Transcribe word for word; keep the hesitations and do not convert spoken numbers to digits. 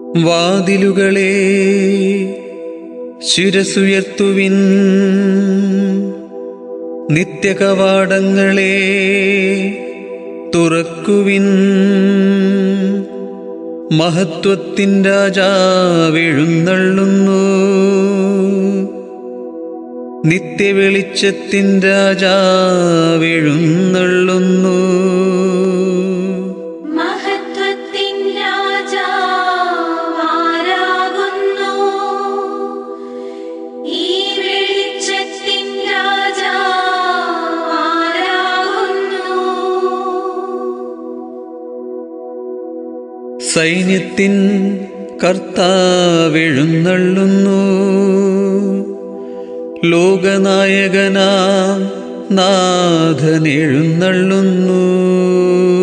വാതിലുകളെ ശിരസുയർത്തുവിൻ, നിത്യകവാടങ്ങളെ തുറക്കുവിൻ. മഹത്വത്തിൻ രാജാവെഴുന്നള്ളുന്നു, നിത്യവെളിച്ചത്തിൻ രാജാവെഴുന്നള്ളുന്നു. മഹത്വത്തിൻ രാജാവാരാകുന്നു, ഈ വെളിച്ചത്തിൻ രാജാവാരാകുന്നു. സൈന്യത്തിൻ കർത്താവെഴുന്നള്ളുന്നു, ലോകനായകനാം നാഥനെഴുന്നള്ളുന്നു.